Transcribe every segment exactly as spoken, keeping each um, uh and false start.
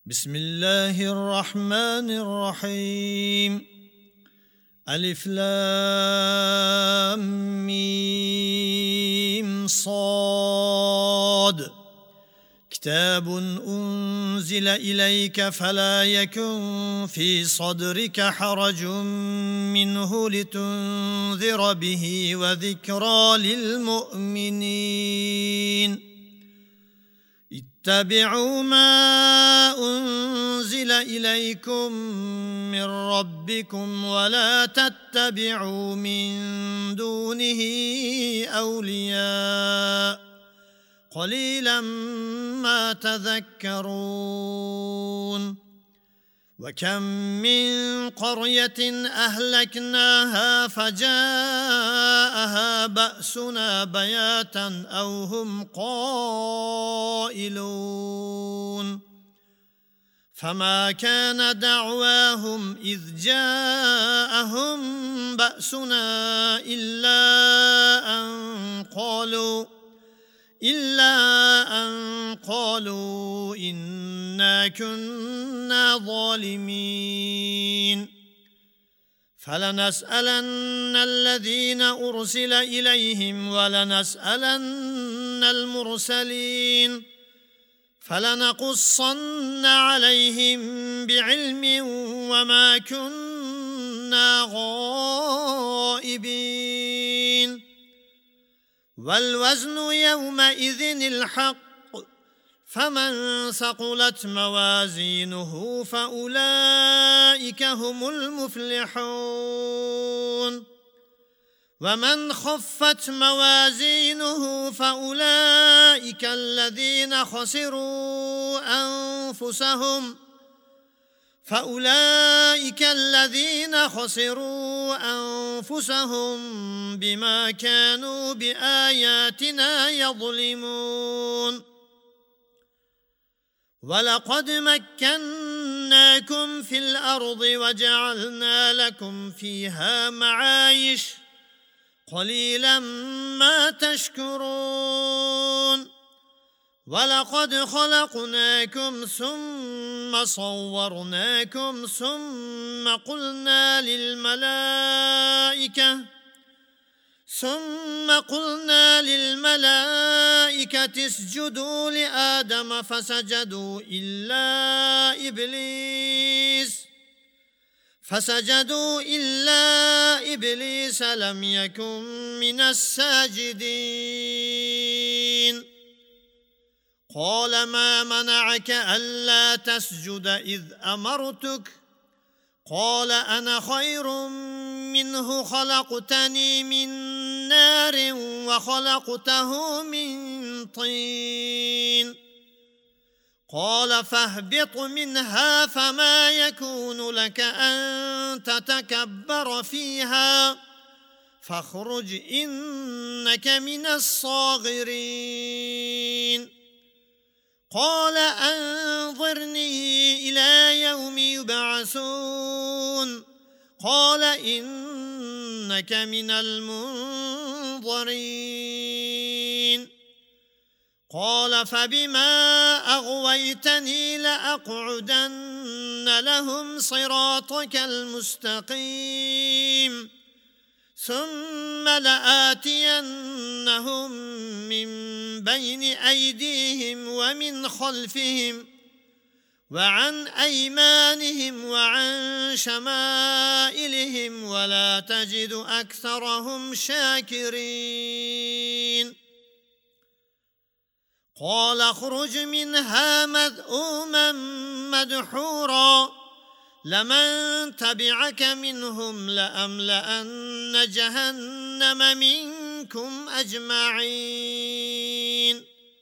بسم الله الرحمن الرحيم. ألف لام ميم صاد. كتاب أنزل إليك فلا يكن في صدرك حرج منه لتنذر به وذكرى للمؤمنين. اتبعوا ما أنزل إليكم من ربكم ولا تتبعوا من دونه أولياء قليلا ما تذكرون. وكم من قرية أهلكناها فجاءها بأسنا بياتا أو هم قائلون. فما كان دعواهم إذ جاءهم بأسنا إلا أن قالوا إلا أن قالوا إنا كنا ظالمين. فلنسألن الذين أرسل إليهم ولنسألن المرسلين فلنقصن عليهم بعلم وما كنا غائبين. والوزن يومئذ الحق فمن ثقلت موازينه فأولئك هم المفلحون. ومن خفت موازينه فأولئك الذين خسروا أنفسهم فأولئك الذين خسروا أنفسهم بما كانوا بآياتنا يظلمون. ولقد مكناكم في الأرض وجعلنا لكم فيها معايش قليلا ما تشكرون. ولقد خلقناكم ثم صورناكم ثم قلنا للملائكة ثم قلنا للملائكة اسجدوا لآدم فسجدوا إلا إبليس فسجدوا إلا إبليس لم يكن من الساجدين. قال ما منعك ألا تسجد إذ أمرتك؟ قال أنا خير منه خلقتني من نار وخلقته من طين. قال فاهبط منها فما يكون لك أن تتكبر فيها فاخرج إنك من الصاغرين. قال أنظرني إلى يوم يبعثون. قال إنك من المنظرين. قال فبما أغويتني لأقعدن لهم صراطك المستقيم ثم لآتينهم من بين أيديهم ومن خلفهم وعن أيمانهم وعن شمائلهم ولا تجد أكثرهم شاكرين. قال اخرج منها مذءوما مدحورا لمن تبعك منهم لأملأن جهنم منكم أجمعين.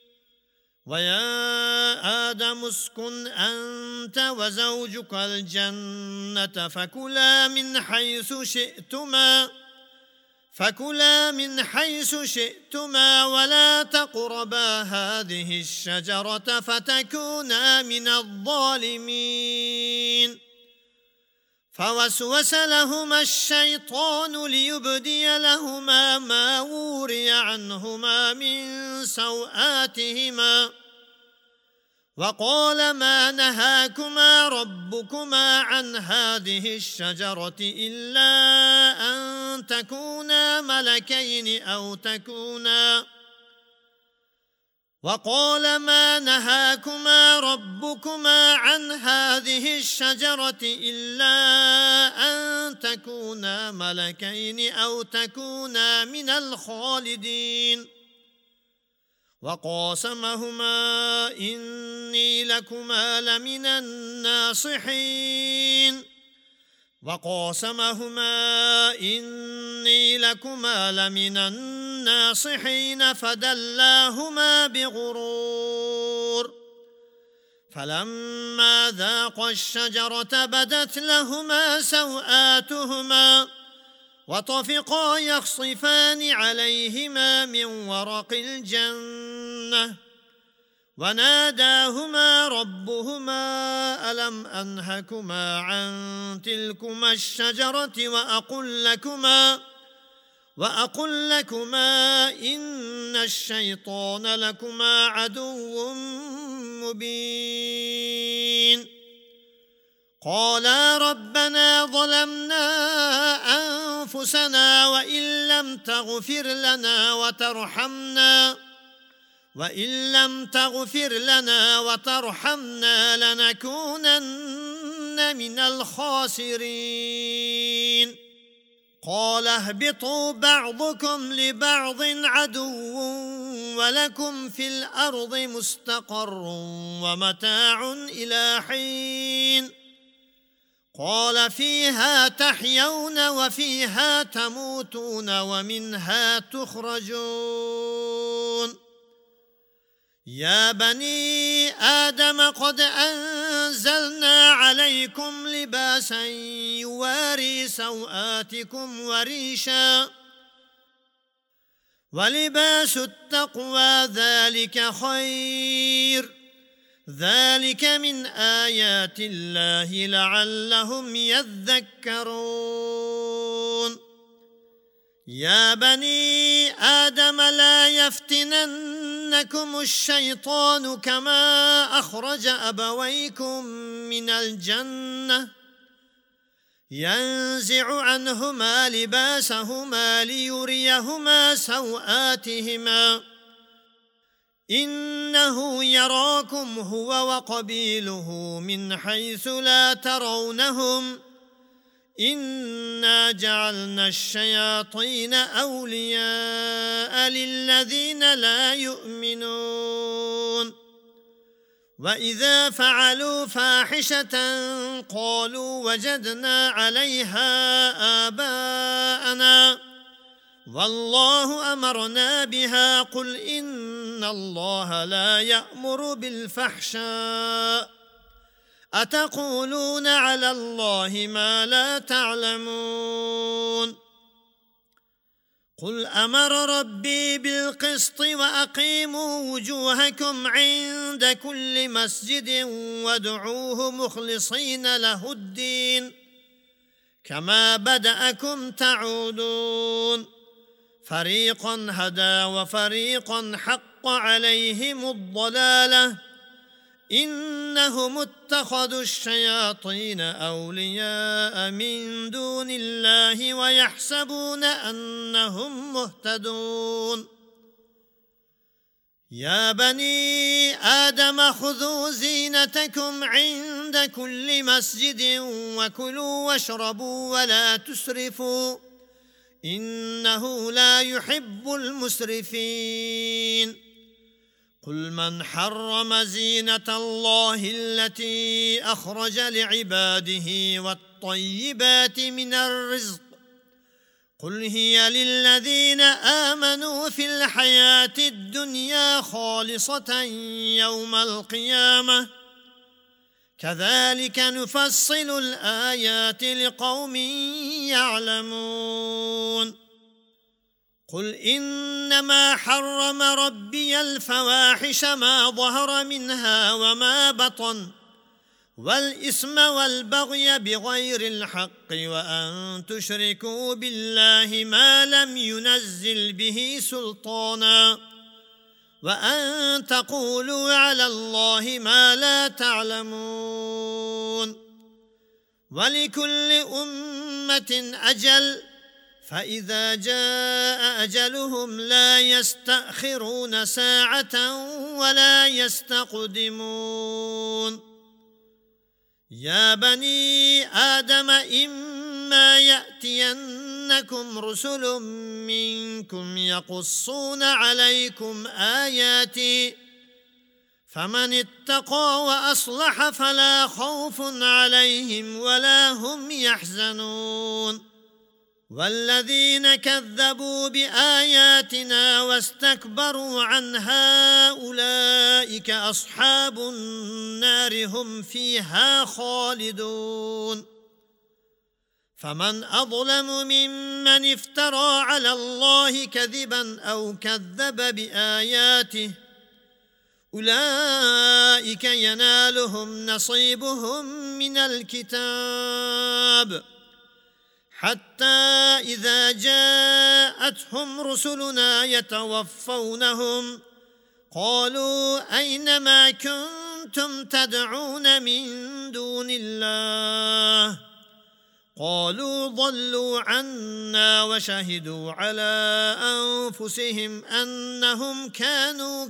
ويا آدم اسكن أنت وزوجك الجنة فكلا من حيث شئتما فكلا من حيث شئتما ولا تقربا هذه الشجرة فتكونا من الظالمين. فوسوس لهما الشيطان ليبدي لهما ما وري عنهما من سوآتهما وقال ما نهاكما ربكما عن هذه الشجرة إلا أن تكونا ملكين أو تكونا وقال ما نهاكما ربكما عن هذه الشجرة إلا أن تكونا ملكين أو تكونا من الخالدين وقاسمهما إني لكما لمن الناصحين وقاسمهما إني لكما لمن الناصحين فدلاهما بغرور فلما ذاقا الشجرة بدت لهما سوآتهما وطفقا يخصفان عليهما من ورق الجنة وناداهما ربهما ألم أنهكما عن تلكما الشجرة وأقل لكما وأقل لكما إن الشيطان لكما عدو مبين قالا ربنا ظلمنا أنفسنا وإن لم تغفر لنا وترحمنا وإن لم تغفر لنا وترحمنا لنكونن من الخاسرين قال اهبطوا بعضكم لبعض عدو ولكم في الأرض مستقر ومتاع إلى حين قال فيها تحيون وفيها تموتون ومنها تخرجون يا بني آدم قد أنزلنا عليكم لباسا يواري سوآتكم وريشا ولباس التقوى ذلك خير ذلك من آيات الله لعلهم يذكرون يا بني آدم لا يفتننكم الشيطان كما أخرج أبويكم من الجنة ينزع عنهما لباسهما ليريهما سوآتهما إنه يراكم هو وقبيله من حيث لا ترونهم إنا جعلنا الشياطين أولياء للذين لا يؤمنون وإذا فعلوا فاحشة قالوا وجدنا عليها آباءنا والله أمرنا بها قل إن الله لا يأمر بالفحشاء أتقولون على الله ما لا تعلمون قل أمر ربي بالقسط وأقيموا وجوهكم عند كل مسجد وادعوه مخلصين له الدين كما بدأكم تعودون فريقا هدى وفريقا حق عليهم الضلالة إنهم اتخذوا الشياطين أولياء من دون الله ويحسبون أنهم مهتدون يا بني آدم خذوا زينتكم عند كل مسجد وكلوا واشربوا ولا تسرفوا إنه لا يحب المسرفين قل من حرم زينة الله التي أخرج لعباده والطيبات من الرزق قل هي للذين آمنوا في الحياة الدنيا خالصة يوم القيامة كذلك نفصل الآيات لقوم يعلمون قل إنما حرم ربي الفواحش ما ظهر منها وما بطن والإثم والبغي بغير الحق وأن تشركوا بالله ما لم ينزل به سلطانا وأن تقولوا على الله ما لا تعلمون ولكل أمة أجل فإذا جاء أجلهم لا يستأخرون ساعة ولا يستقدمون يا بني آدم إما يأتينكم رسل منكم يقصون عليكم آياتي فمن اتقى وأصلح فلا خوف عليهم ولا هم يحزنون والذين كذبوا بآياتنا واستكبروا عنها أولئك أصحاب النار هم فيها خالدون فمن أظلم ممن افترى على الله كذبا أو كذب بآياته أولئك ينالهم نصيبهم من الكتاب حتى إذا جاءتهم رسلنا يتوفونهم قالوا أين ما كنتم تدعون من دون الله قالوا ضلوا عنا وشهدوا على أنفسهم أنهم كانوا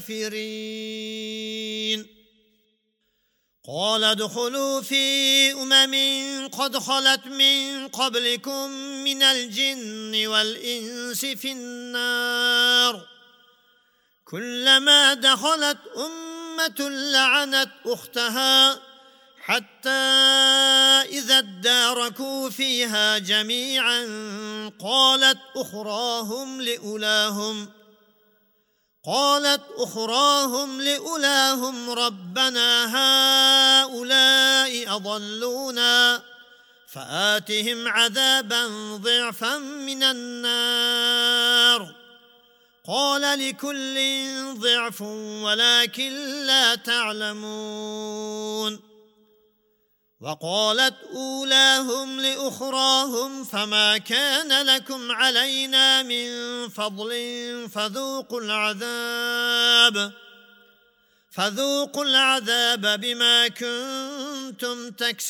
كافرين قال ادخلوا في أمم قد خلت من قبلكم من الجن والإنس في النار كلما دخلت أمة لعنت أختها حتى إذا اداركوا فيها جميعا قالت أخراهم لأولاهم قالت أخراهم لأولاهم ربنا هؤلاء أضلونا فآتهم عذابا ضعفا من النار قال لكل ضعف ولكن لا تعلمون وقالت أولاهم لأخراهم فما كان لكم علينا من فضل فذوقوا العذاب فذوقوا العذاب بما كنتم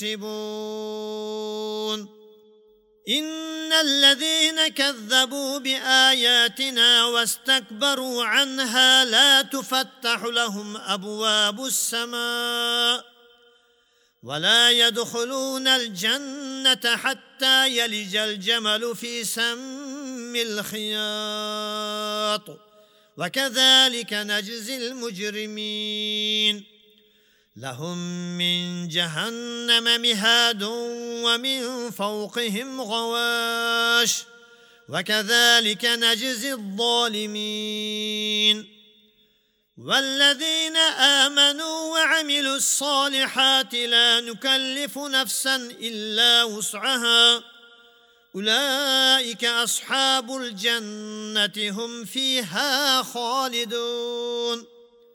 تكسبون إن الذين كذبوا بآياتنا واستكبروا عنها لا تفتح لهم أبواب السماء ولا يدخلون الجنة حتى يلج الجمل في سم الخياط وكذلك نجزي المجرمين لهم من جهنم مهاد ومن فوقهم غواش وكذلك نجزي الظالمين والذين آمنوا وعملوا الصالحات لا نكلف نفسا إلا وسعها أولئك أصحاب الجنة هم فيها خالدون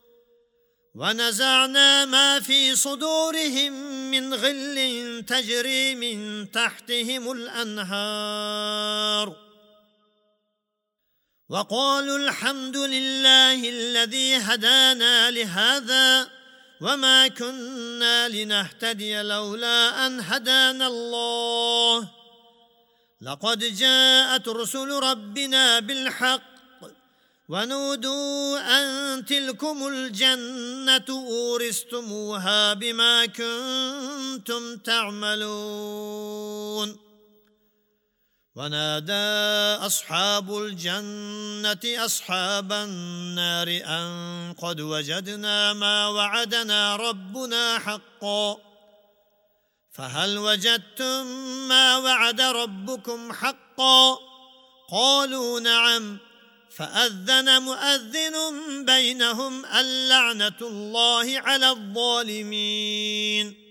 ونزعنا ما في صدورهم من غل تجري من تحتهم الأنهار وقالوا الحمد لله الذي هدانا لهذا وما كنا لنهتدي لولا أن هدانا الله لقد جاءت رسل ربنا بالحق ونودوا أن تلكم الجنة أورثتموها بما كنتم تعملون ونادى أصحاب الجنة أصحاب النار أن قد وجدنا ما وعدنا ربنا حقا فهل وجدتم ما وعد ربكم حقا قالوا نعم فأذن مؤذن بينهم اللعنة الله على الظالمين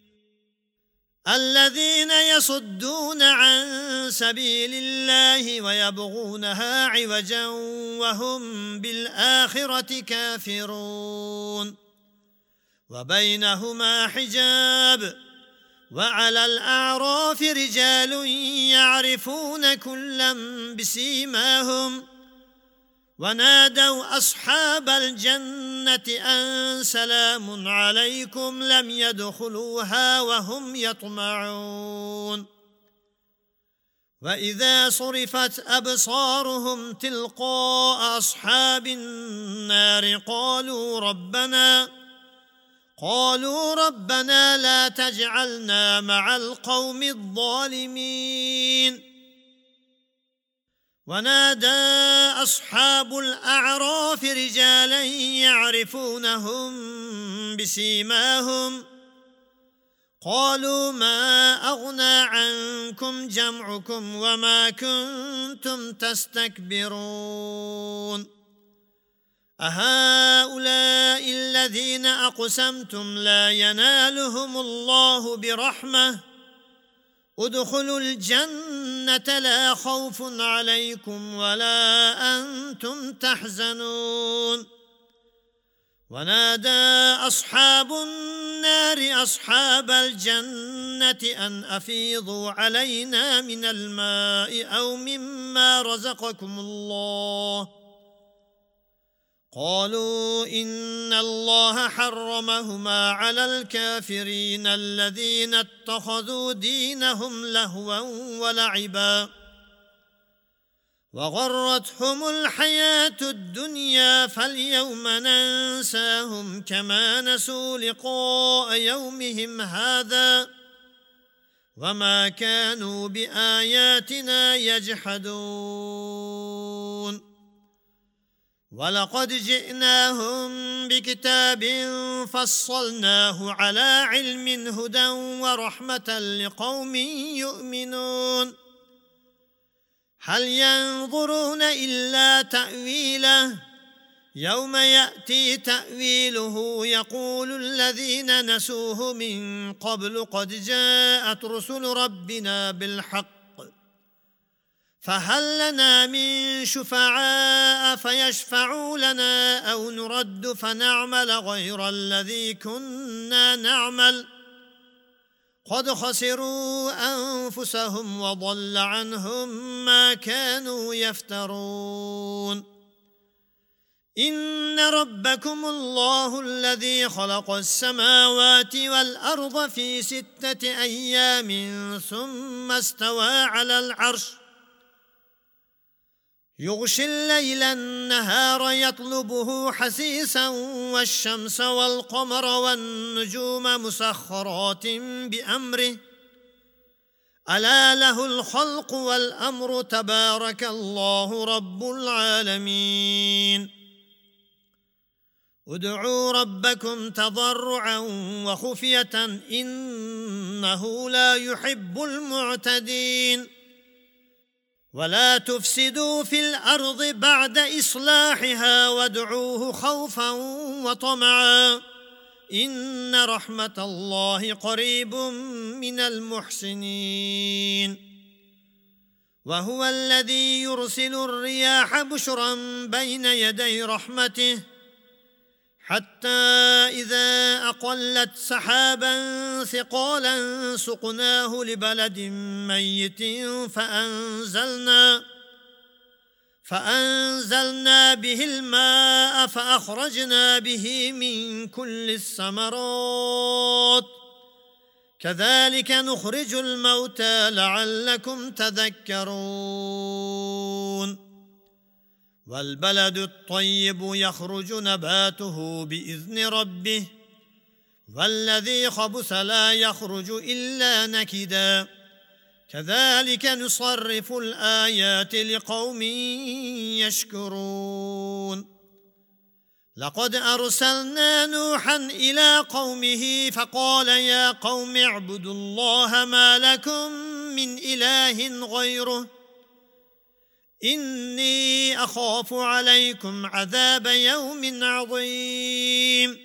الذين يصدون عن سبيل الله ويبغونها عوجا وهم بالآخرة كافرون وبينهما حجاب وعلى الأعراف رجال يعرفون كلا بسيماهم ونادوا أصحاب الجنة أن سلام عليكم لم يدخلوها وهم يطمعون وإذا صرفت أبصارهم تلقاء أصحاب النار قالوا ربنا قالوا ربنا لا تجعلنا مع القوم الظالمين ونادى أصحاب الأعراف رجالا يعرفونهم بسيماهم قالوا ما أغنى عنكم جمعكم وما كنتم تستكبرون أهؤلاء الذين أقسمتم لا ينالهم الله برحمة ادخلوا الجنة لا خوف عليكم ولا أنتم تحزنون ونادى أصحاب النار أصحاب الجنة أن أفيضوا علينا من الماء أو مما رزقكم الله قالوا إن الله حرمهما على الكافرين الذين اتخذوا دينهم لهوا ولعبا وغرتهم الحياة الدنيا فاليوم ننساهم كما نسوا لقاء يومهم هذا وما كانوا بآياتنا يجحدون ولقد جئناهم بكتاب فصلناه على علم هدى ورحمة لقوم يؤمنون هل ينظرون إلا تأويله يوم يأتي تأويله يقول الذين نسوه من قبل قد جاءت رسل ربنا بالحق فهل لنا من شفعاء فيشفعوا لنا أو نرد فنعمل غير الذي كنا نعمل قد خسروا أنفسهم وضل عنهم ما كانوا يفترون إن ربكم الله الذي خلق السماوات والأرض في ستة أيام ثم استوى على العرش يغشي الليل النهار يطلبه حثيثا والشمس والقمر والنجوم مسخرات بأمره ألا له الخلق والأمر تبارك الله رب العالمين ادعوا ربكم تضرعا وخفية إنه لا يحب المعتدين ولا تفسدوا في الأرض بعد إصلاحها وادعوه خوفا وطمعا إن رحمة الله قريب من المحسنين وهو الذي يرسل الرياح بشرا بين يدي رحمته حتى إذا أقلت سحابا ثقالا سقناه لبلد ميت فأنزلنا فأنزلنا به الماء فأخرجنا به من كل الثمرات كذلك نخرج الموتى لعلكم تذكرون والبلد الطيب يخرج نباته بإذن ربه والذي خبث لا يخرج إلا نكدا كذلك نصرف الآيات لقوم يشكرون لقد أرسلنا نوحا إلى قومه فقال يا قوم اعبدوا الله ما لكم من إله غيره إني أخاف عليكم عذاب يوم عظيم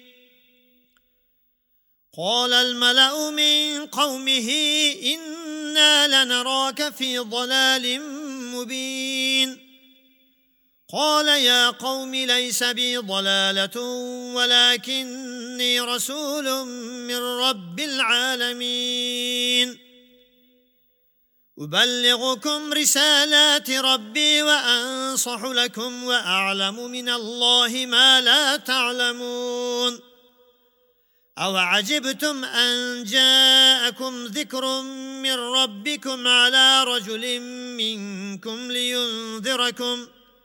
قال الملأ من قومه إنا لنراك في ضلال مبين قال يا قوم ليس بي ضلالة ولكني رسول من رب العالمين أبلغكم رسالات ربي وأنصح لكم وأعلم من الله ما لا تعلمون. أو عجبتم أن جاءكم ذكر من ربكم على رجل منكم لينذركم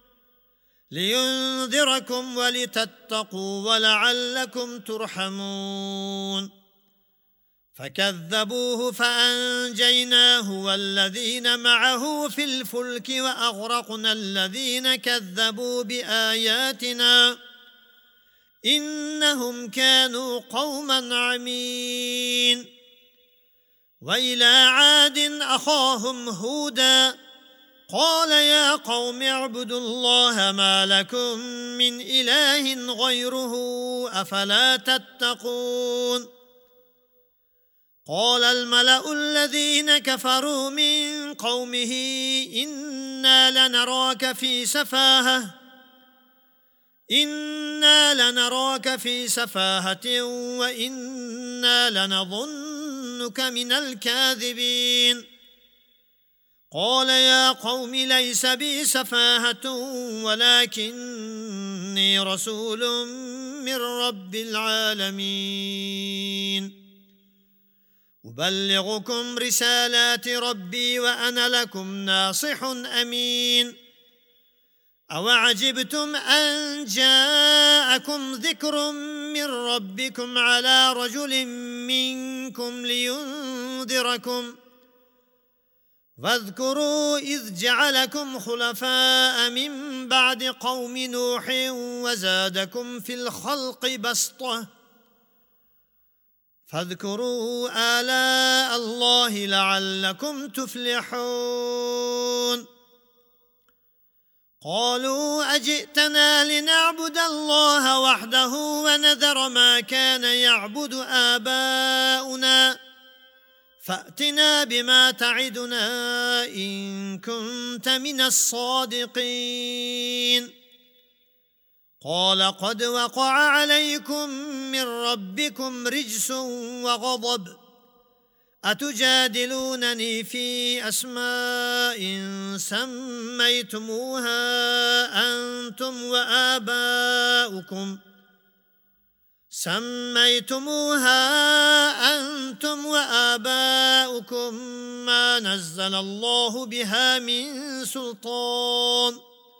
لينذركم ولتتقوا ولعلكم ترحمون. فكذبوه فأنجيناه والذين معه في الفلك وأغرقنا الذين كذبوا بآياتنا إنهم كانوا قوما عمين. وإلى عاد أخاهم هودا قال يا قوم اعبدوا الله ما لكم من إله غيره أفلا تتقون. قال الملأ الذين كفروا من قومه إنا لنراك في سفاهة إنا لنراك في سفاهة وإنا لنظنك من الكاذبين. قال يا قوم ليس بي سفاهة ولكني رسول من رب العالمين. أبلغكم رسالات ربي وأنا لكم ناصح أمين. أوعجبتم أن جاءكم ذكر من ربكم على رجل منكم لينذركم واذكروا إذ جعلكم خلفاء من بعد قوم نوح وزادكم في الخلق بسطة فاذكروا آلاء الله لعلكم تفلحون. قالوا أجئتنا لنعبد الله وحده ونذر ما كان يعبد آباؤنا فأتنا بما تعدنا إن كنت من الصادقين. قال قد وقع عليكم من ربكم رجس وغضب أتجادلونني في أسماء سميتموها أنتم وآباؤكم سميتموها أنتم وآباؤكم ما نزل الله بها من سلطان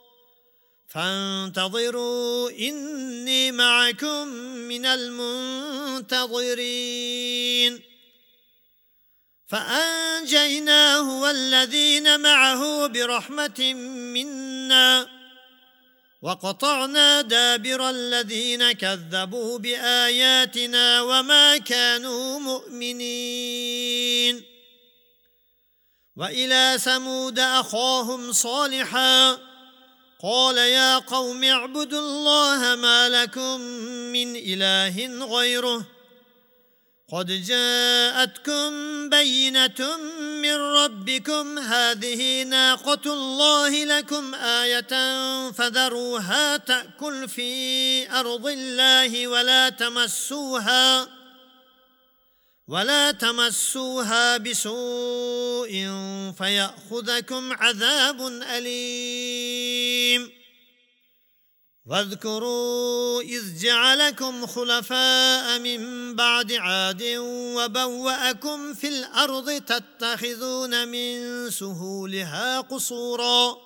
فانتظروا إني معكم من المنتظرين. فأنجيناه والذين معه برحمة منا وقطعنا دابر الذين كذبوا بآياتنا وما كانوا مؤمنين. وإلى ثمود أخاهم صالحا قال يا قوم اعبدوا الله ما لكم من إله غيره قد جاءتكم بينة من ربكم هذه ناقة الله لكم آية فذروها تأكل في أرض الله ولا تمسوها ولا تمسوها بسوء فيأخذكم عذاب أليم. واذكروا إذ جعلكم خلفاء من بعد عاد وبوأكم في الأرض تتخذون من سهولها قصورا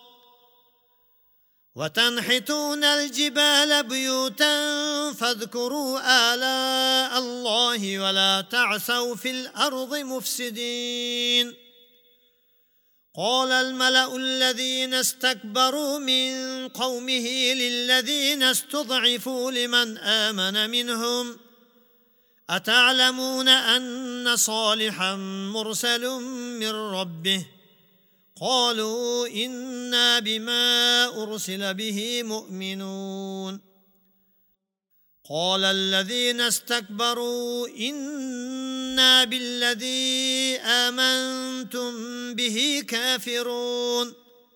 وتنحتون الجبال بيوتا فاذكروا آلاء الله ولا تعثوا في الأرض مفسدين. قال الملأ الذين استكبروا من قومه للذين استضعفوا لمن آمن منهم أتعلمون أن صالحا مرسل من ربه قالوا إنا بما أرسل به مؤمنون. قال الذين استكبروا إنا بالذي آمنتم به كافرون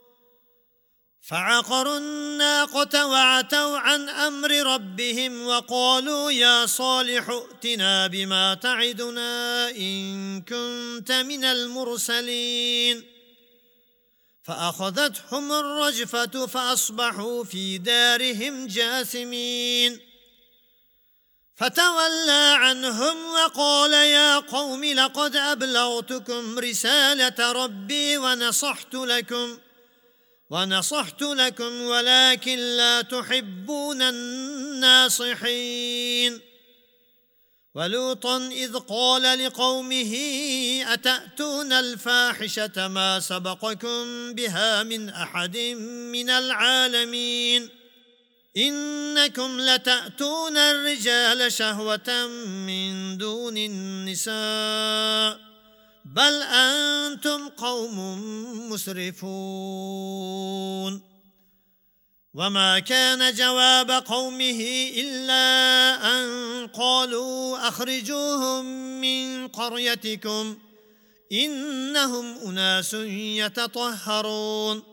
فعقروا الناقة وعتوا عن أمر ربهم وقالوا يا صالح ائتنا بما تعدنا إن كنت من المرسلين. فأخذتهم الرجفة فأصبحوا في دارهم جاثمين فتولى عنهم وقال يا قوم لقد أبلغتكم رسالة ربي ونصحت لكم ونصحت لكم ولكن لا تحبون الناصحين ولوطا إذ قال لقومه أتأتون الفاحشة ما سبقكم بها من أحد من العالمين إنكم لتأتون الرجال شهوة من دون النساء بل أنتم قوم مسرفون وما كان جواب قومه إلا أن قالوا أخرجوهم من قريتكم إنهم أناس يتطهرون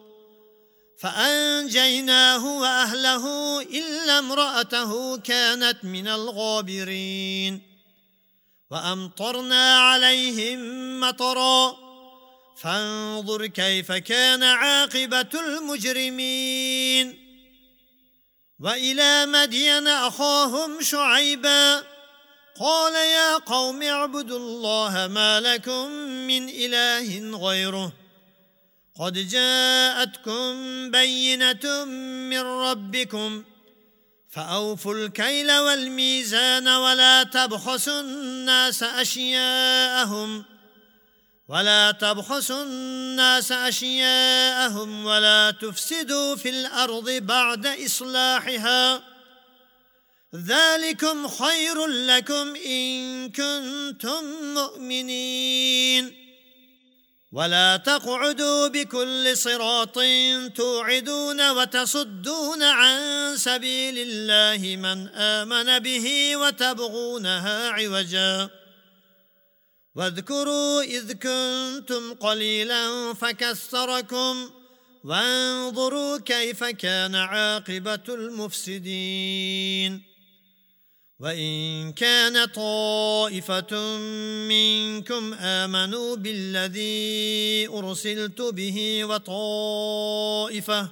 فأنجيناه وأهله إلا امرأته كانت من الغابرين وأمطرنا عليهم مطرا فانظر كيف كان عاقبة المجرمين وإلى مدين أخاهم شعيبا قال يا قوم اعبدوا الله ما لكم من إله غيره قد جاءتكم بينة من ربكم فأوفوا الكيل والميزان ولا تبخسوا الناس أشياءهم ولا تبخسوا الناس أشياءهم ولا تفسدوا في الأرض بعد إصلاحها ذلكم خير لكم إن كنتم مؤمنين ولا تقعدوا بكل صراط توعدون وتصدون عن سبيل الله من آمن به وتبغونها عوجا واذكروا إذ كنتم قليلا فكثركم وانظروا كيف كان عاقبة المفسدين وإن كان طائفة منكم آمنوا بالذي أرسلت به وطائفة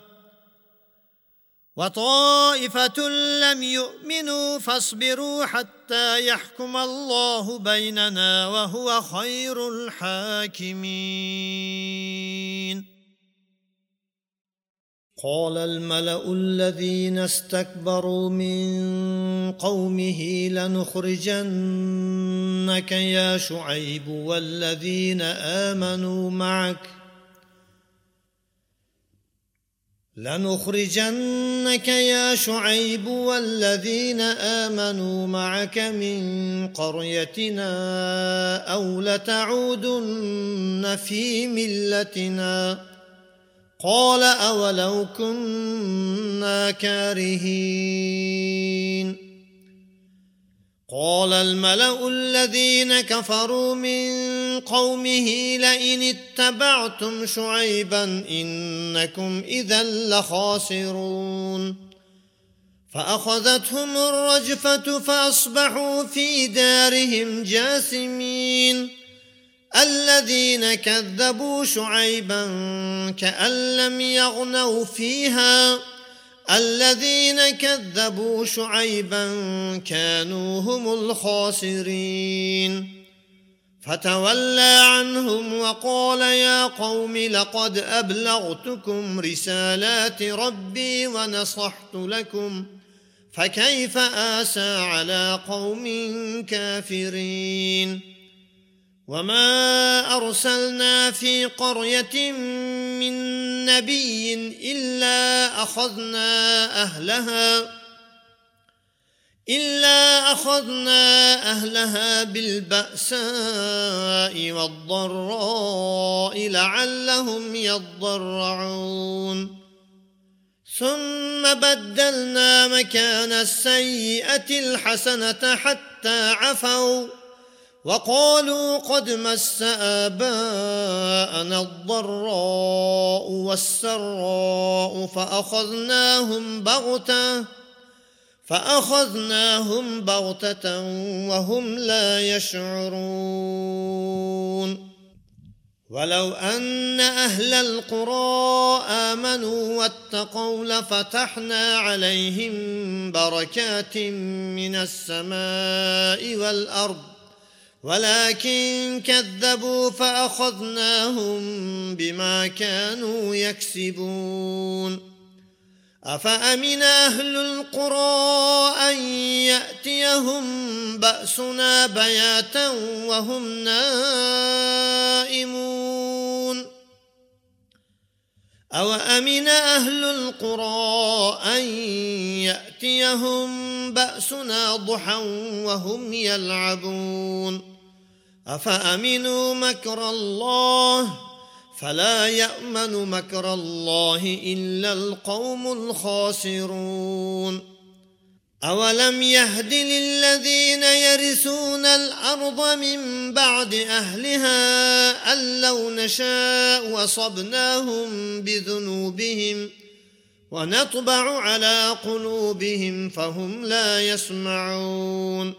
وطائفة لم يؤمنوا فاصبروا حتى يحكم الله بيننا وهو خير الحاكمين قال الملأ الذين استكبروا من قومه لنخرجنك يا شعيب والذين آمنوا معك لنخرجنك يا شعيب والذين آمنوا معك من قريتنا أو لتعودن في ملتنا قال أولو كنا كارهين قال الملأ الذين كفروا من قومه لئن اتبعتم شعيبا إنكم إذا لخاسرون فأخذتهم الرجفة فأصبحوا في دارهم جاثمين الذين كذبوا شعيبا كأن لم يغنوا فيها الذين كذبوا شعيبا كانوا هم الخاسرين فتولى عنهم وقال يا قوم لقد أبلغتكم رسالات ربي ونصحت لكم فكيف آسى على قوم كافرين وما أرسلنا في قرية من نبي إلا أخذنا أهلها إلا أخذنا أهلها بالبأساء والضراء لعلهم يضرعون ثم بدلنا مكان السيئة الحسنة حتى عفوا وقالوا قد مس آباءنا الضراء والسراء فأخذناهم بغتة فأخذناهم بغتة وهم لا يشعرون ولو أن أهل القرى آمنوا واتقوا لفتحنا عليهم بركات من السماء والأرض ولكن كذبوا فأخذناهم بما كانوا يكسبون أفأمن أهل القرى أن يأتيهم بأسنا بياتا وهم نائمون أوأمن أهل القرى أن يأتيهم بأسنا ضحى وهم يلعبون أفأمنوا مكر الله فلا يأمن مكر الله إلا القوم الخاسرون أولم يهد للذين يرثون الأرض من بعد أهلها أن لو نشاء أصبناهم بذنوبهم ونطبع على قلوبهم فهم لا يسمعون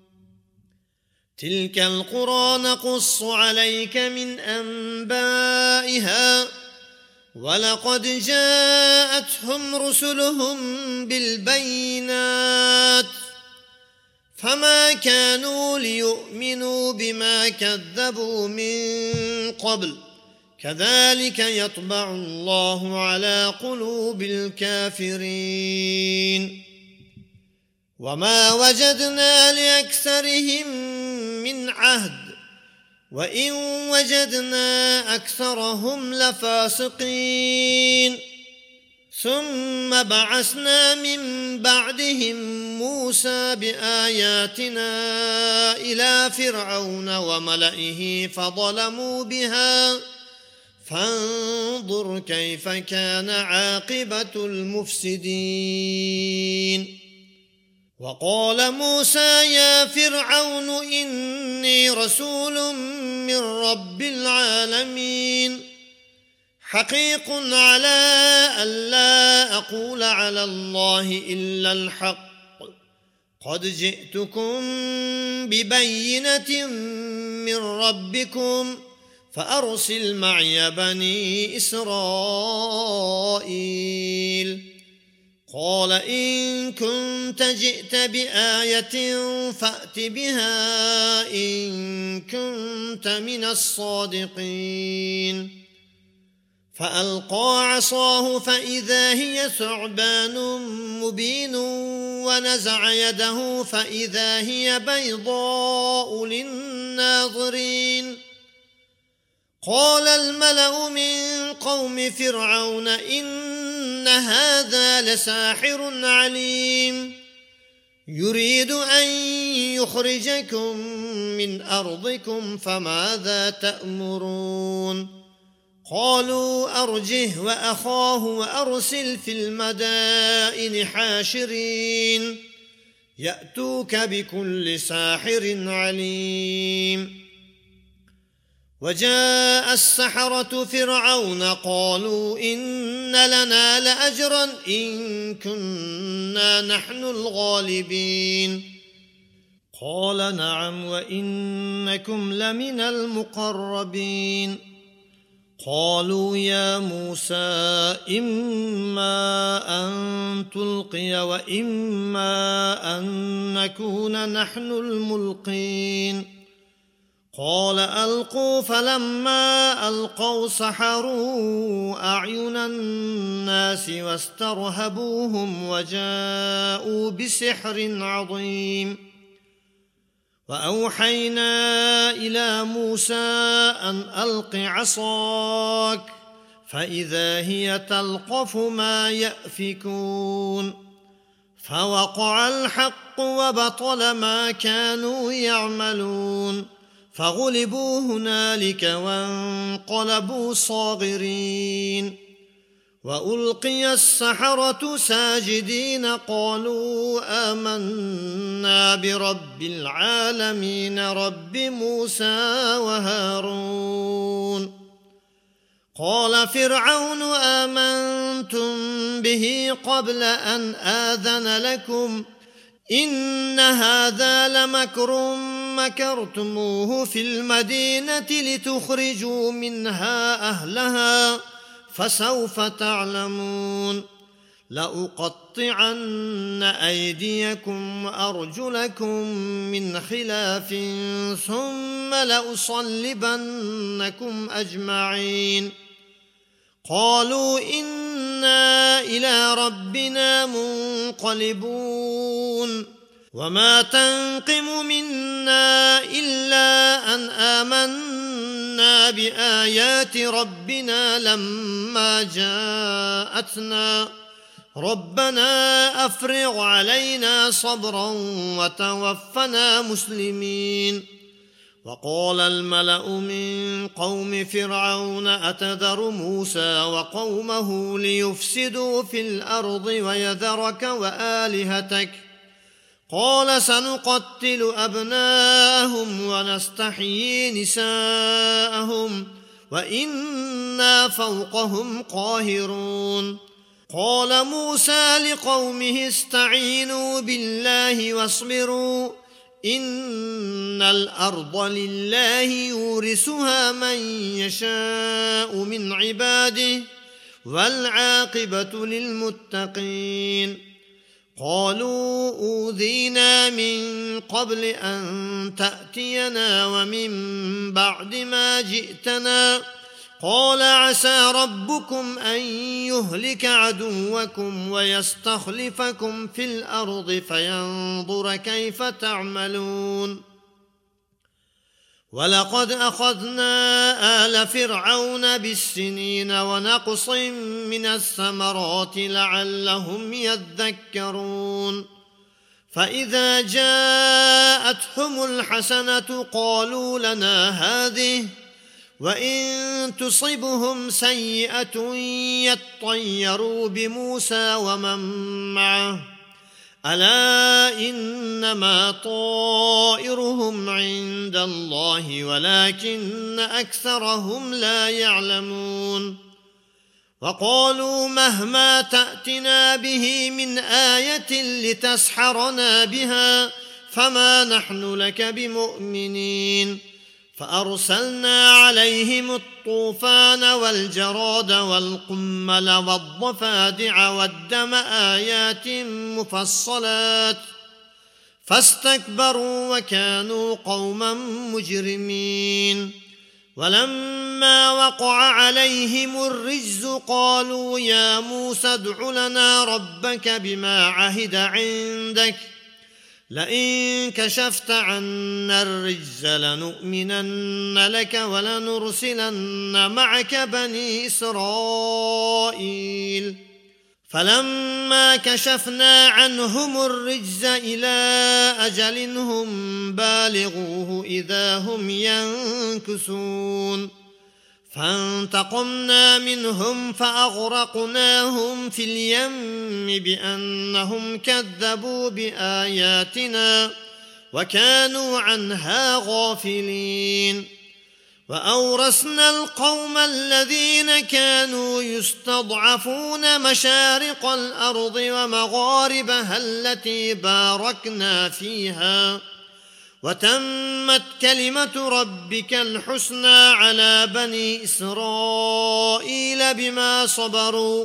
تلك القرى نقص عليك من أنبائها ولقد جاءتهم رسلهم بالبينات فما كانوا ليؤمنوا بما كذبوا من قبل كذلك يطبع الله على قلوب الكافرين وما وجدنا لأكثرهم من عهد وإن وجدنا أكثرهم لفاسقين ثم بعثنا من بعدهم موسى بآياتنا إلى فرعون وملئه فظلموا بها فانظر كيف كان عاقبة المفسدين وقال موسى يا فرعون إني رسول من رب العالمين حقيق على ألا أقول على الله إلا الحق قد جئتكم ببينة من ربكم فأرسل معي بني إسرائيل قال إن كنت جئت بآية فأت بها إن كنت من الصادقين فألقى عصاه فإذا هي ثعبان مبين ونزع يده فإذا هي بيضاء للناظرين قال الملأ من قوم فرعون إن هذا لساحر عليم يريد أن يخرجكم من أرضكم فماذا تأمرون قالوا أرجه وأخاه وأرسل في المدائن حاشرين يأتوك بكل ساحر عليم وجاء السحرة فرعون قالوا إن لنا لأجرا إن كنا نحن الغالبين قال نعم وإنكم لمن المقربين قالوا يا موسى إما أن تلقي وإما أن نكون نحن الملقين قال ألقوا فلما ألقوا سحروا أعين الناس واسترهبوهم وجاءوا بسحر عظيم وأوحينا إلى موسى أن ألق عصاك فإذا هي تلقف ما يأفكون فوقع الحق وبطل ما كانوا يعملون فغلبوا هنالك وانقلبوا صاغرين وألقي السحرة ساجدين قالوا آمنا برب العالمين رب موسى وهارون قال فرعون آمنتم به قبل أن آذن لكم إن هذا لمكر مكرتموه في المدينة لتخرجوا منها أهلها فسوف تعلمون لأقطعن أيديكم وأرجلكم من خلاف ثم لأصلبنكم أجمعين قالوا إنا إلى ربنا منقلبون وما تنقم منا إلا أن آمنا بآيات ربنا لما جاءتنا ربنا أفرغ علينا صبرا وتوفنا مسلمين وقال الملأ من قوم فرعون أتذر موسى وقومه ليفسدوا في الأرض ويذرك وآلهتك قال سنقتل أبناءهم ونستحيي نساءهم وإنا فوقهم قاهرون قال موسى لقومه استعينوا بالله واصبروا إن الأرض لله يورثها من يشاء من عباده والعاقبة للمتقين قالوا أوذينا من قبل أن تأتينا ومن بعد ما جئتنا قال عسى ربكم أن يهلك عدوكم ويستخلفكم في الأرض فينظر كيف تعملون ولقد أخذنا آل فرعون بالسنين ونقص من الثمرات لعلهم يذكرون فإذا جاءتهم الحسنة قالوا لنا هذه وإن تصبهم سيئة يطيروا بموسى ومن معه ألا إنما طائرهم عند الله ولكن أكثرهم لا يعلمون وقالوا مهما تأتنا به من آية لتسحرنا بها فما نحن لك بمؤمنين فأرسلنا عليهم الطوفان والجراد والقمل والضفادع والدم آيات مفصلات فاستكبروا وكانوا قوما مجرمين ولما وقع عليهم الرجز قالوا يا موسى ادع لنا ربك بما عهد عندك لئن كشفت عنا الرجز لنؤمنن لك ولنرسلن معك بني إسرائيل فلما كشفنا عنهم الرجز إلى أجل هم بالغوه إذا هم ينكثون فانتقمنا منهم فأغرقناهم في اليم بأنهم كذبوا بآياتنا وكانوا عنها غافلين وأورثنا القوم الذين كانوا يستضعفون مشارق الأرض ومغاربها التي باركنا فيها وتمت كلمة ربك الحسنى على بني إسرائيل بما صبروا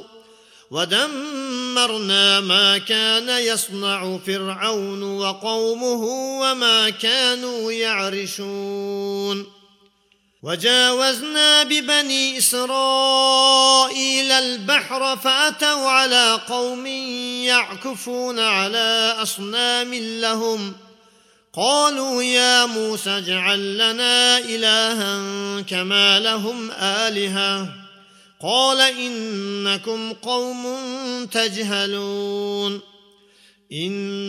ودمرنا ما كان يصنع فرعون وقومه وما كانوا يعرشون وجاوزنا ببني إسرائيل البحر فأتوا على قوم يعكفون على أصنام لهم قالوا يا موسى اجعل لنا إلها كما لهم آلهة قال إنكم قوم تجهلون إن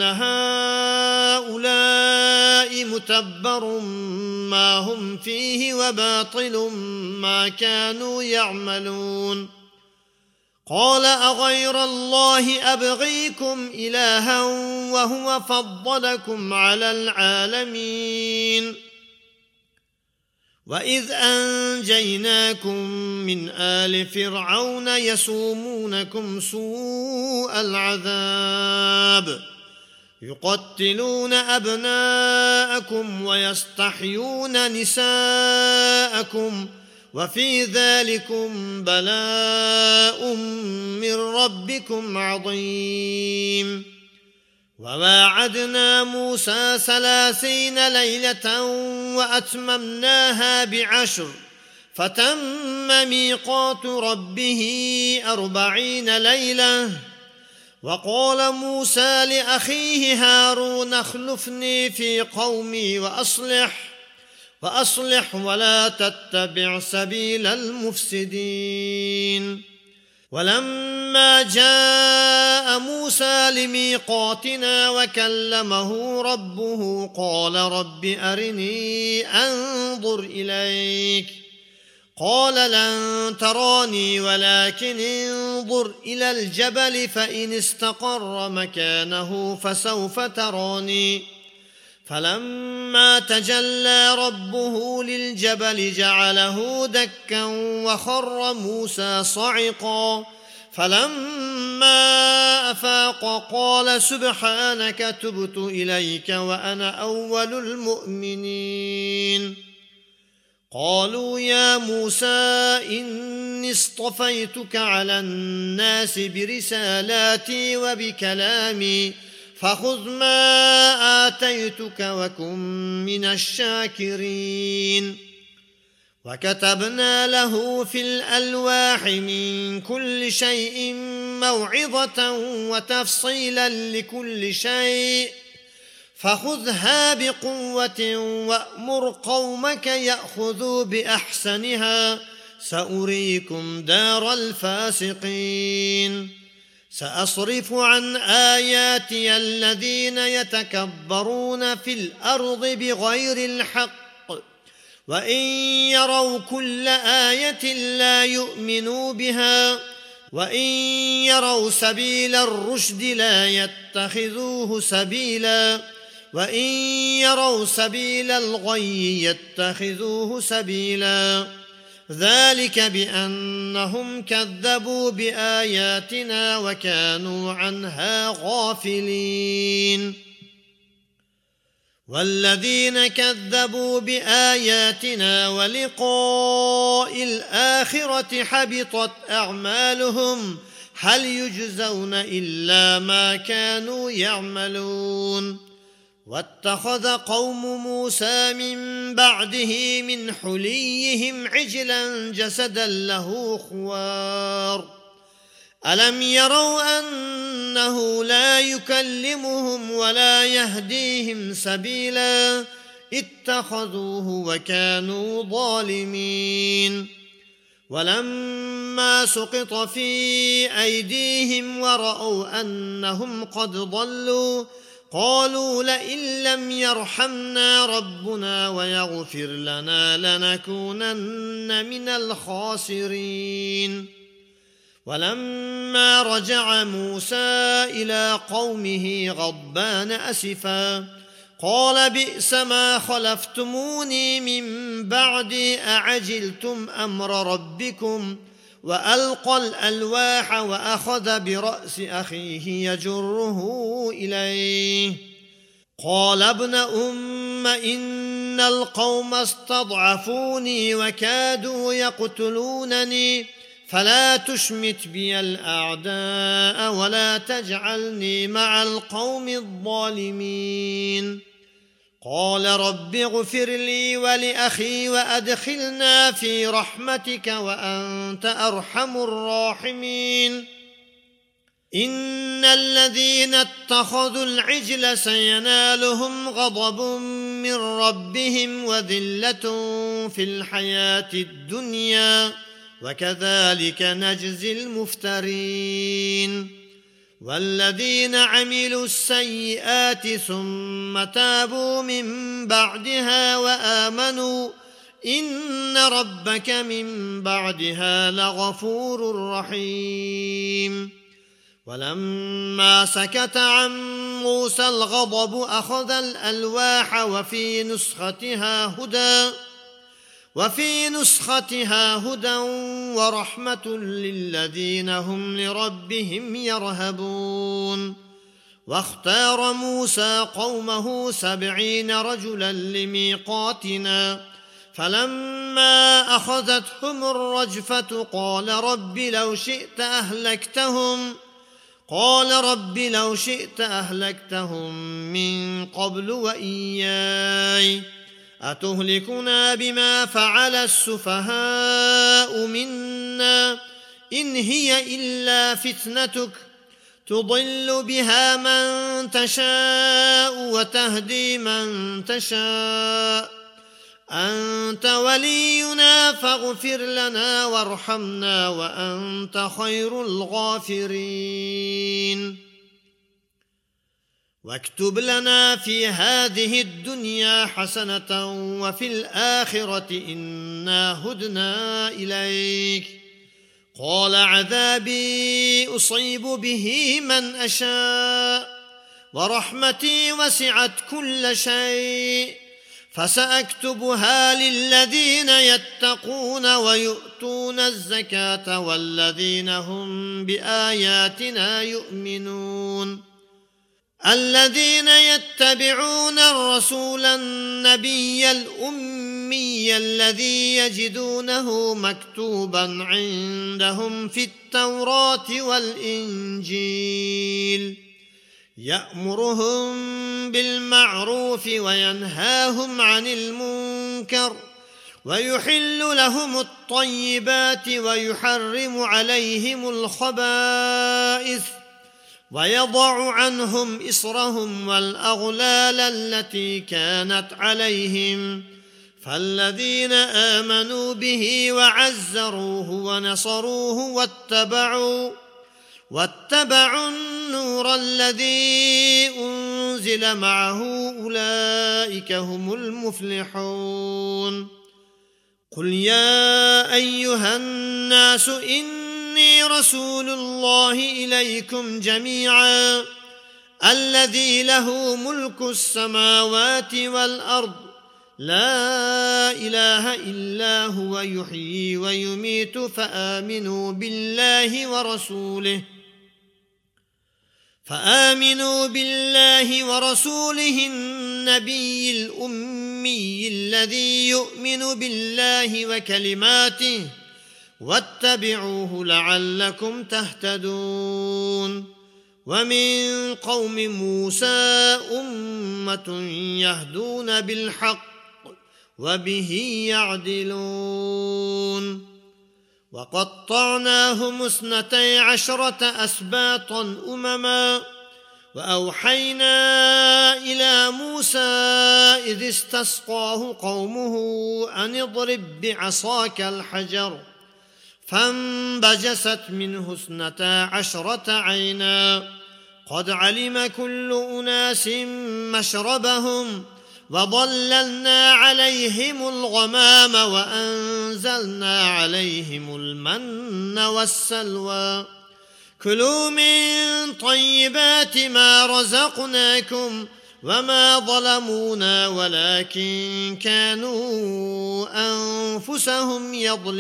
هؤلاء متبر ما هم فيه وباطل ما كانوا يعملون قال أغير الله أبغيكم إلها وهو فضلكم على العالمين وإذ أنجيناكم من آل فرعون يسومونكم سوء العذاب يقتلون أبناءكم ويستحيون نساءكم وفي ذلكم بلاء من ربكم عظيم. وواعدنا موسى ثلاثين ليلة وأتممناها بعشر فتم ميقات ربه أربعين ليلة. وقال موسى لأخيه هارون اخلفني في قومي وأصلح وأصلح ولا تتبع سبيل المفسدين. ولما جاء موسى لميقاتنا وكلمه ربه قال رب أرني أنظر إليك قال لن تراني ولكن انظر إلى الجبل فإن استقر مكانه فسوف تراني. فلما تجلى ربه للجبل جعله دكا وخر موسى صعقا. فلما أفاق قال سبحانك تبت إليك وأنا أول المؤمنين. قالوا يا موسى إني اصطفيتك على الناس برسالاتي وبكلامي فخذ ما آتيتك وكن من الشاكرين. وكتبنا له في الألواح من كل شيء موعظة وتفصيلا لكل شيء فخذها بقوة وأمر قومك يأخذوا بأحسنها سأريكم دار الفاسقين. سأصرف عن آياتي الذين يتكبرون في الأرض بغير الحق وإن يروا كل آية لا يؤمنوا بها وإن يروا سبيل الرشد لا يتخذوه سبيلا وإن يروا سبيل الغي يتخذوه سبيلا. ذلك بأنهم كذبوا بآياتنا وكانوا عنها غافلين. والذين كذبوا بآياتنا ولقاء الآخرة حبطت أعمالهم هل يجزون إلا ما كانوا يعملون. واتخذ قوم موسى من بعده من حليهم عجلا جسدا له خوار. ألم يروا أنه لا يكلمهم ولا يهديهم سبيلا اتخذوه وكانوا ظالمين. ولما سقط في أيديهم ورأوا أنهم قد ضلوا قالوا لئن لم يرحمنا ربنا ويغفر لنا لنكونن من الخاسرين. ولما رجع موسى إلى قومه غضبان أسفا قال بئس ما خلفتموني من بعدي أعجلتم أمر ربكم وألقى الألواح وأخذ برأس أخيه يجره إليه. قال ابن أم إن القوم استضعفوني وكادوا يقتلونني فلا تشمت بي الأعداء ولا تجعلني مع القوم الظالمين. قال رب اغفر لي ولأخي وأدخلنا في رحمتك وأنت أرحم الراحمين. إن الذين اتخذوا العجل سينالهم غضب من ربهم وذلة في الحياة الدنيا وكذلك نجزي المفترين. والذين عملوا السيئات ثم تابوا من بعدها وآمنوا إن ربك من بعدها لغفور رحيم. ولما سكت عن موسى الغضب أخذ الألواح وفي نسختها هدى وفي نسختها هدى ورحمة للذين هم لربهم يرهبون. واختار موسى قومه سبعين رجلا لميقاتنا فلما أخذتهم الرجفة قال رب لو شئت أهلكتهم قال رب لو شئت أهلكتهم من قبل وإياي أتهلكنا بما فعل السفهاء منا إن هي إلا فتنتك تضل بها من تشاء وتهدي من تشاء أنت ولينا فاغفر لنا وارحمنا وأنت خير الغافرين واكتب لنا في هذه الدنيا حسنة وفي الآخرة إنا هدنا إليك قال عذابي أصيب به من أشاء ورحمتي وسعت كل شيء فسأكتبها للذين يتقون ويؤتون الزكاة والذين هم بآياتنا يؤمنون الذين يتبعون الرسول النبي الأمي الذي يجدونه مكتوبا عندهم في التوراة والإنجيل يأمرهم بالمعروف وينهاهم عن المنكر ويحل لهم الطيبات ويحرم عليهم الخبائث ويضع عنهم إصرهم والأغلال التي كانت عليهم فالذين آمنوا به وعزروه ونصروه واتبعوا واتبعوا النور الذي أنزل معه أولئك هم المفلحون قل يا أيها الناس إني رسول الله إليكم جميعا الذي له ملك السماوات والأرض لا إله إلا هو يحيي ويميت فآمنوا بالله ورسوله فآمنوا بالله ورسوله النبي الأمي الذي يؤمن بالله وكلماته واتبعوه لعلكم تهتدون ومن قوم موسى أمة يهدون بالحق وبه يعدلون وقطعناهم اثنتي عشرة أسباطا أمما وأوحينا إلى موسى إذ استسقاه قومه أن اضرب بعصاك الحجر فانبجست منه اثنتا عشرة عينا قد علم كل أناس مشربهم وظللنا عليهم الغمام وأنزلنا عليهم المن والسلوى كلوا من طيبات ما رزقناكم وما ظلمونا ولكن كانوا أنفسهم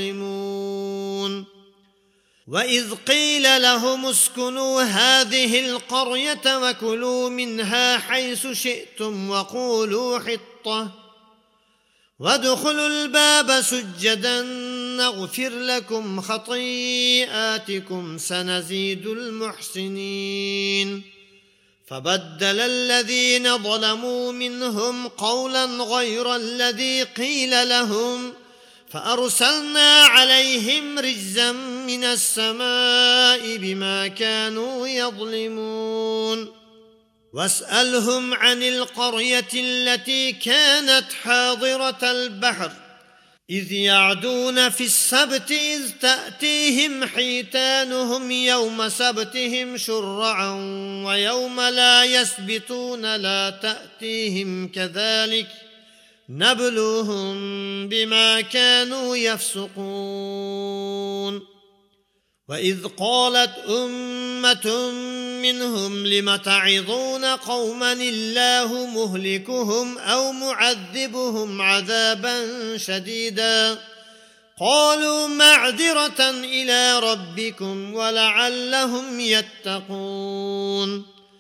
يظلمون وإذ قيل لهم اسكنوا هذه القرية وكلوا منها حيث شئتم وقولوا حطة وادخلوا الباب سجدا نغفر لكم خطيئاتكم سنزيد المحسنين فبدل الذين ظلموا منهم قولا غير الذي قيل لهم فأرسلنا عليهم رجزا من السماء بما كانوا يظلمون واسألهم عن القرية التي كانت حاضرة البحر إذ يعدون في السبت إذ تأتيهم حيتانهم يوم سبتهم شرعا ويوم لا يسبتون لا تأتيهم كذلك نبلوهم بما كانوا يفسقون وإذ قالت أمة منهم لم تعظون قوما الله مهلكهم أو معذبهم عذابا شديدا قالوا معذرة إلى ربكم ولعلهم يتقون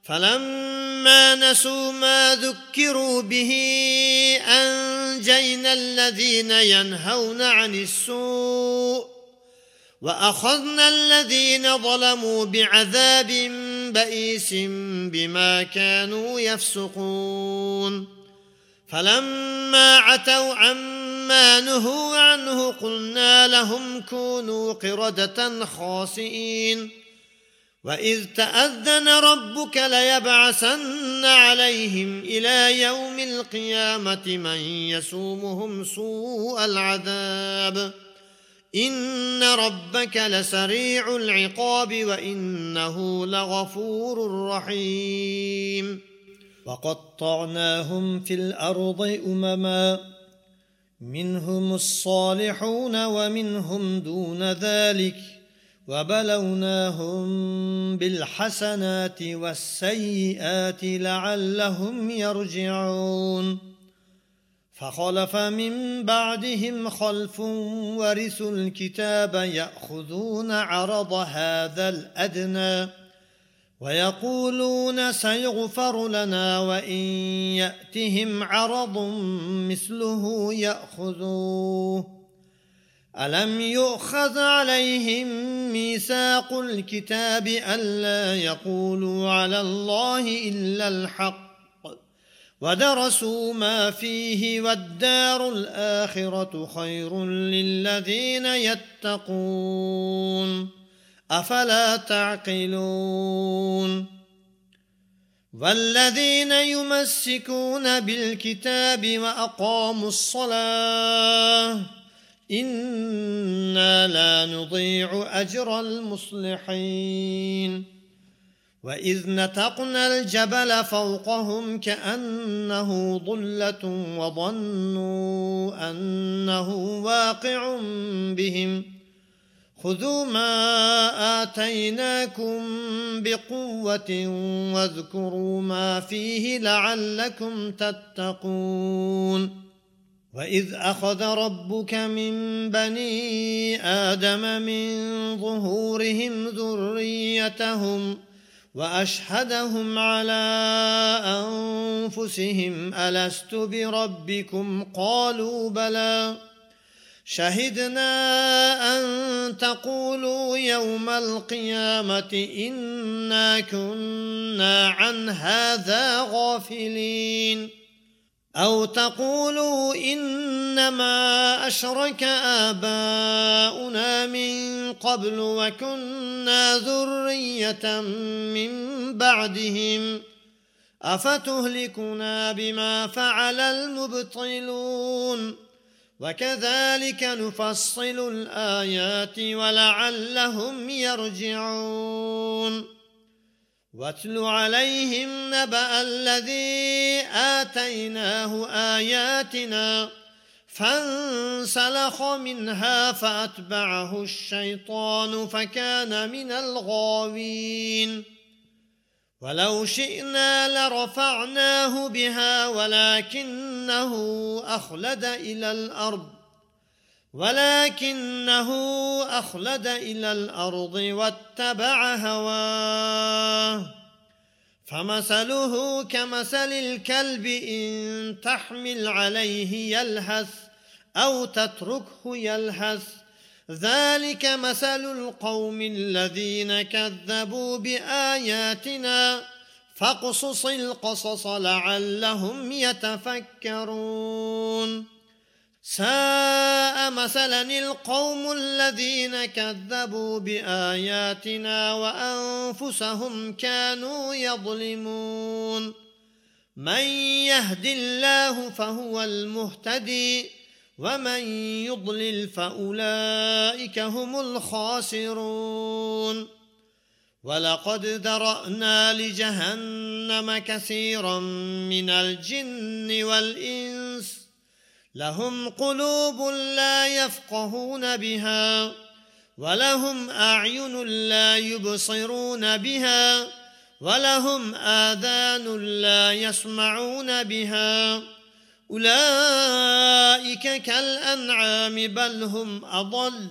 فلما نسوا ما ذكروا به أنجينا الذين ينهون عن السوء وأخذنا الذين ظلموا بعذاب بئيس بما كانوا يفسقون فلما عتوا عما نهوا عنه قلنا لهم كونوا قردة خاسئين وإذ تأذن ربك ليبعثن عليهم إلى يوم القيامة من يسومهم سوء العذاب إن ربك لسريع العقاب وإنه لغفور رحيم وقطعناهم في الأرض أمما منهم الصالحون ومنهم دون ذلك وبلوناهم بالحسنات والسيئات لعلهم يرجعون فخلف من بعدهم خلف ورثوا الكتاب يأخذون عرض هذا الأدنى ويقولون سيغفر لنا وإن يأتهم عرض مثله يأخذوه ألم يؤخذ عليهم ميثاق الكتاب ألا يقولوا على الله إلا الحق ودرسوا ما فيه والدار الآخرة خير للذين يتقون أفلا تعقلون والذين يمسكون بالكتاب وأقاموا الصلاة إنا لا نضيع أجر المصلحين وإذ نتقنا الجبل فوقهم كأنه ظلة وظنوا أنه واقع بهم خذوا ما آتيناكم بقوة واذكروا ما فيه لعلكم تتقون وإذ أخذ ربك من بني آدم من ظهورهم ذريتهم وأشهدهم على أنفسهم ألست بربكم قالوا بلى شهدنا أن تقولوا يوم القيامة إنا كنا عن هذا غافلين أو تقولوا إنما أشرك آباؤنا من قبل وكنا ذرية من بعدهم أفتهلكنا بما فعل المبطلون وكذلك نفصل الآيات ولعلهم يرجعون واتل عليهم نبأ الذي آتيناه آياتنا فانسلخ منها فأتبعه الشيطان فكان من الغاوين ولو شئنا لرفعناه بها ولكنه أخلد إلى الأرض ولكنه أخلد إلى الأرض واتبع هواه فمثله كمثل الكلب إن تحمل عليه يلهث أو تتركه يلهث ذلك مثل القوم الذين كذبوا بآياتنا فاقصص القصص لعلهم يتفكرون ساء مثلا القوم الذين كذبوا بآياتنا وأنفسهم كانوا يظلمون من يهد الله فهو المهتدي ومن يضلل فأولئك هم الخاسرون ولقد ذرأنا لجهنم كثيرا من الجن والإنس لهم قلوب لا يفقهون بها ولهم أعين لا يبصرون بها ولهم آذان لا يسمعون بها أولئك كالأنعام بل هم أضل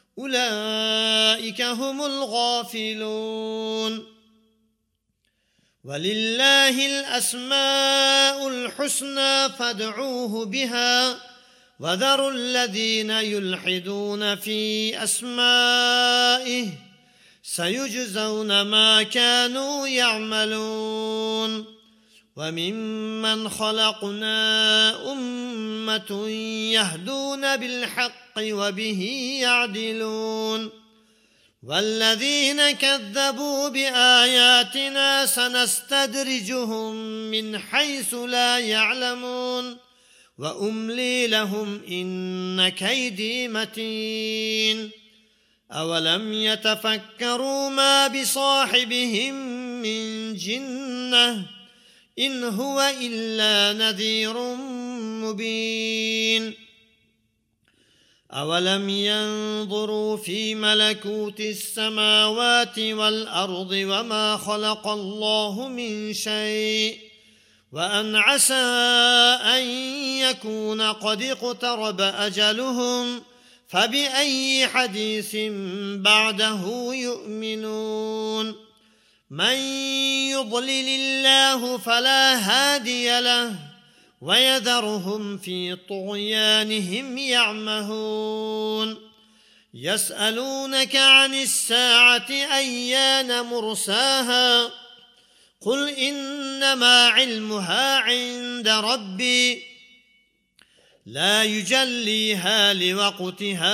أولئك هم الغافلون ولله الأسماء الحسنى فادعوه بها وذروا الذين يلحدون في أسمائه سيجزون ما كانوا يعملون وممن خلقنا أمة يهدون بالحق وبه يعدلون والذين كذبوا بآياتنا سنستدرجهم من حيث لا يعلمون وأملي لهم إن كيدي متين أولم يتفكروا ما بصاحبهم من جنة إن هو إلا نذير مبين أولم ينظروا في ملكوت السماوات والأرض وما خلق الله من شيء وأن عسى أن يكون قد اقترب أجلهم فبأي حديث بعده يؤمنون من يضلل الله فلا هادي له ويذرهم في طغيانهم يعمهون يسألونك عن الساعة أيان مرساها قل إنما علمها عند ربي لا يجليها لوقتها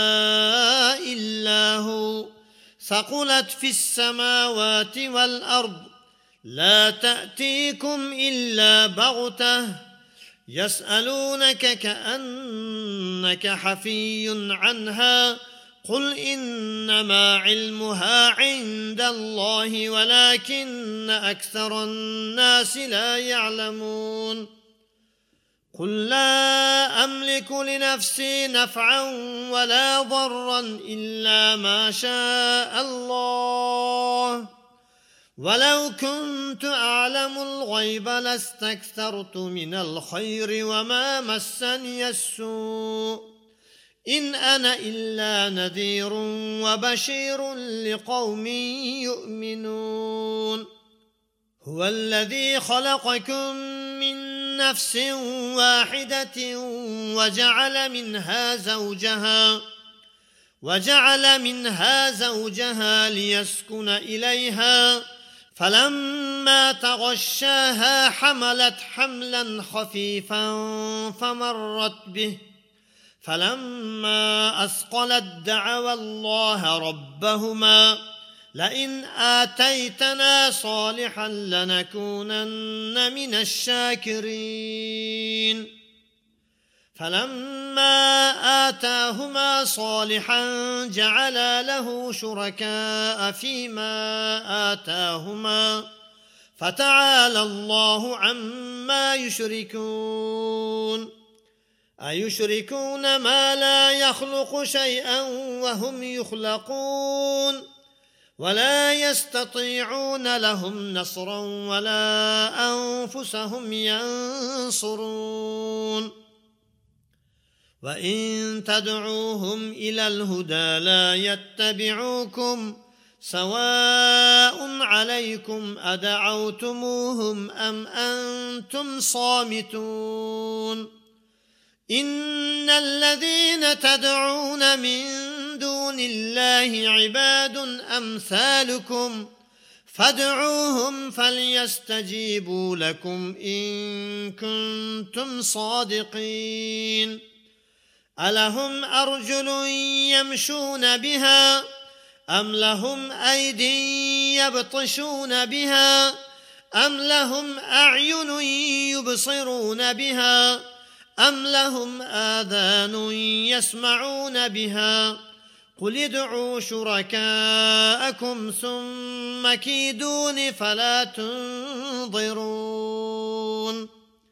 إلا هو ثقلت في السماوات والأرض لا تأتيكم إلا بغتة يسألونك كأنك حفي عنها قل إنما علمها عند الله ولكن أكثر الناس لا يعلمون قل لا أملك لنفسي نفعا ولا ضرا إلا ما شاء الله ولو كنت أعلم الغيب لاستكثرت من الخير وما مسني السوء إن أنا إلا نذير وبشير لقوم يؤمنون هو الذي خلقكم من نفس واحدة وجعل منها زوجها وجعل منها زوجها ليسكن إليها فلما تغشاها حملت حملا خفيفا فمرت به فلما أثقلت دعوا الله ربهما لئن آتيتنا صالحا لنكونن من الشاكرين فلما آتاهما صالحا جعلا له شركاء فيما آتاهما فتعالى الله عما يشركون أيشركون ما لا يخلق شيئا وهم يخلقون ولا يستطيعون لهم نصرا ولا أنفسهم ينصرون وإن تدعوهم إلى الهدى لا يتبعوكم سواء عليكم أدعوتموهم أم أنتم صامتون إن الذين تدعون من دون الله عباد أمثالكم فادعوهم فليستجيبوا لكم إن كنتم صادقين ألهم أرجل يمشون بها أم لهم أيد يبطشون بها أم لهم أعين يبصرون بها أم لهم آذان يسمعون بها قل ادعوا شركاءكم ثم كيدون فلا تنظرون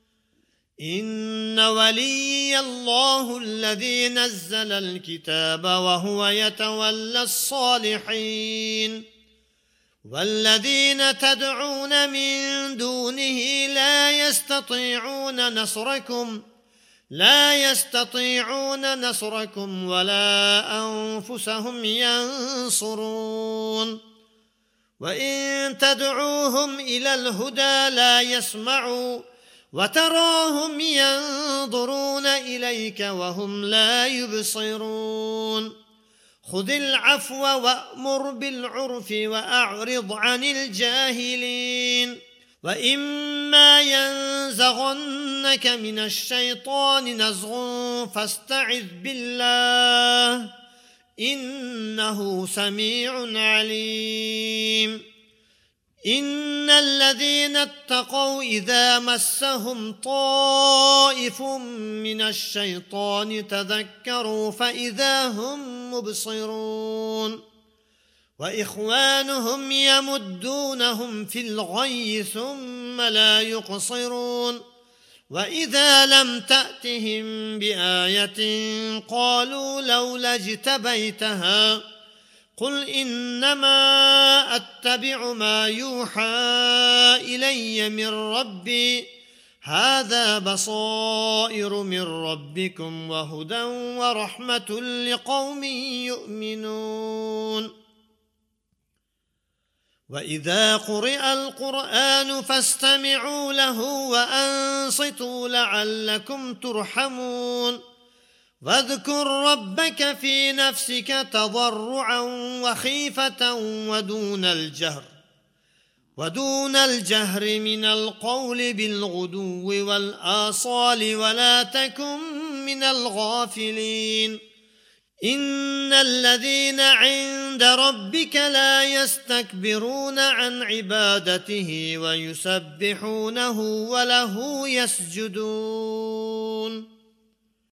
إن ولي الله الذي نزل الكتاب وهو يتولى الصالحين والذين تدعون من دونه لا يستطيعون نصركم لا يستطيعون نصركم ولا أنفسهم ينصرون وإن تدعوهم إلى الهدى لا يسمعوا وتراهم ينظرون إليك وهم لا يبصرون خذ العفو وأمر بالعرف وأعرض عن الجاهلين وإما ينزغنك من الشيطان نزغ فاستعذ بالله إنه سميع عليم إن الذين اتقوا إذا مسهم طائف من الشيطان تذكروا فإذا هم مبصرون وإخوانهم يمدونهم في الغي ثم لا يقصرون وإذا لم تأتهم بآية قالوا لولا اجتبيتها قل إنما أتبع ما يوحى إلي من ربي هذا بصائر من ربكم وهدى ورحمة لقوم يؤمنون وإذا قرئ القرآن فاستمعوا له وأنصتوا لعلكم ترحمون واذكر ربك في نفسك تضرعا وخيفة ودون الجهر ودون الجهر من القول بالغدو والآصال ولا تكن من الغافلين إن الذين عند ربك لا يستكبرون عن عبادته ويسبحونه وله يسجدون